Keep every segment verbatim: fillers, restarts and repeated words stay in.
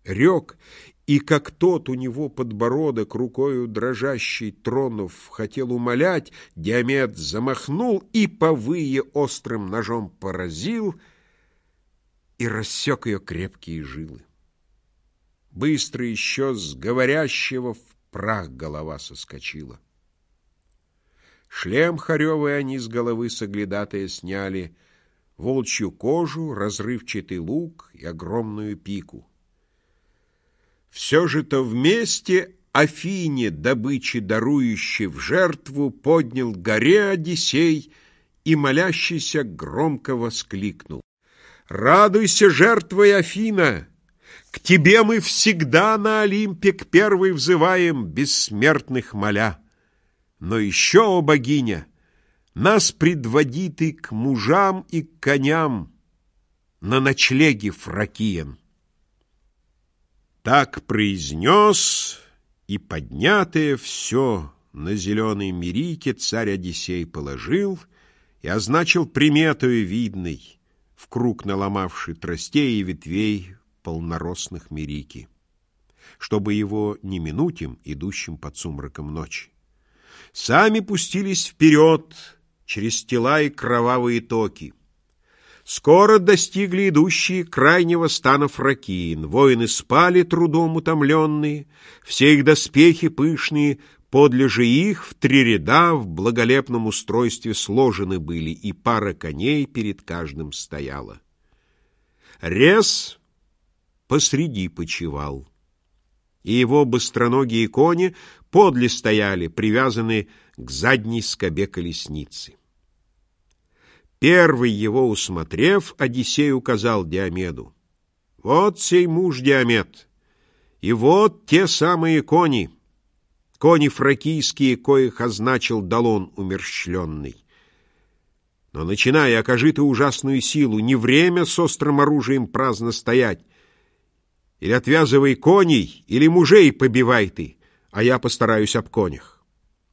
рек, и как тот у него подбородок рукою дрожащей тронув хотел умолять, Диомед замахнул и повые острым ножом поразил и рассек ее крепкие жилы. Быстро еще с говорящего в прах голова соскочила. Шлем хоревый они с головы соглядатая сняли, волчью кожу, разрывчатый лук и огромную пику. Все же-то вместе Афине, добычи дарующей в жертву, поднял горе Одиссей и, молящийся, громко воскликнул: «Радуйся, жертвой, Афина! К тебе мы всегда на Олимпе к первой взываем, бессмертных моля. Но еще, о богиня, нас предводи ты к мужам и к коням на ночлеге Фракиен». Так произнес, и поднятое все на зеленой мерике царь Одиссей положил и означил приметою видной, в круг наломавший тростей и ветвей полноросных мерики, чтобы его не минуть им, идущим под сумраком ночи. Сами пустились вперед через тела и кровавые токи. Скоро достигли идущие крайнего стана Фракиен. Воины спали трудом утомленные, все их доспехи пышные, подле же их в три ряда в благолепном устройстве сложены были, и пара коней перед каждым стояла. Рез посреди почивал, и его быстроногие кони подле стояли, привязанные к задней скобе колесницы. Первый его усмотрев, Одиссей указал Диомеду: «Вот сей муж Диомед, и вот те самые кони, кони фракийские, коих означил Долон умерщвленный. Но, начиная, окажи ты ужасную силу, не время с острым оружием праздно стоять. Или отвязывай коней, или мужей побивай ты, а я постараюсь об конях».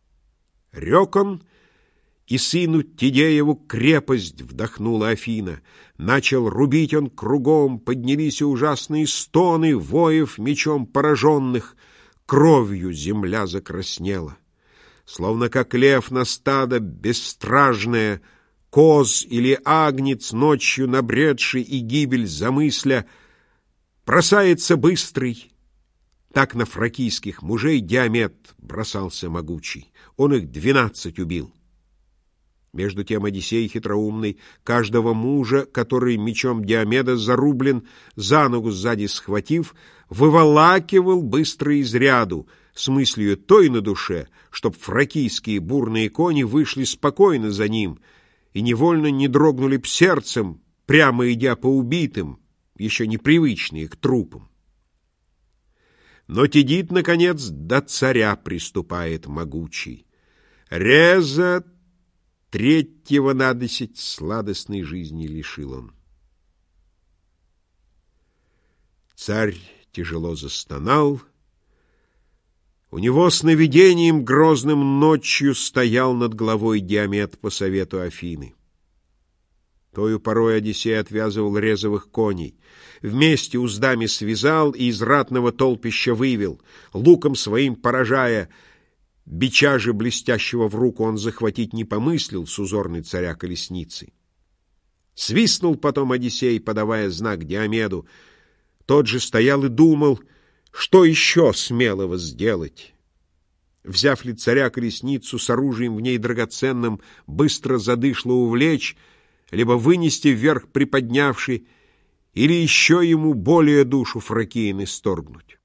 Рек он, и сыну Тидееву крепость вдохнула Афина. Начал рубить он кругом, поднялись ужасные стоны воев мечом пораженных, кровью земля закраснела. Словно как лев на стадо бессстражное, коз или агнец ночью набредший и гибель замысля, бросается быстрый. Так на фракийских мужей Диомед бросался могучий. Он их двенадцать убил. Между тем Одиссей хитроумный, каждого мужа, который мечом Диомеда зарублен, за ногу сзади схватив, выволакивал быстро из ряду, с мыслью той на душе, чтоб фракийские бурные кони вышли спокойно за ним и невольно не дрогнули б сердцем, прямо идя по убитым, еще непривычные к трупам. Но Тидит, наконец, до царя приступает могучий. Реза третьего на десять сладостной жизни лишил он. Царь тяжело застонал. У него сновидением грозным ночью стоял над головой Диомед по совету Афины. Тою порой Одиссей отвязывал резовых коней, вместе уздами связал и из ратного толпища вывел, луком своим поражая. Бича же блестящего в руку он захватить не помыслил с узорной царя колесницы. Свистнул потом Одиссей, подавая знак Диомеду. Тот же стоял и думал, что еще смелого сделать. Взяв ли царя колесницу с оружием в ней драгоценным, быстро задышло увлечь, либо вынести вверх приподнявши, или еще ему более душу Фракиен исторгнуть.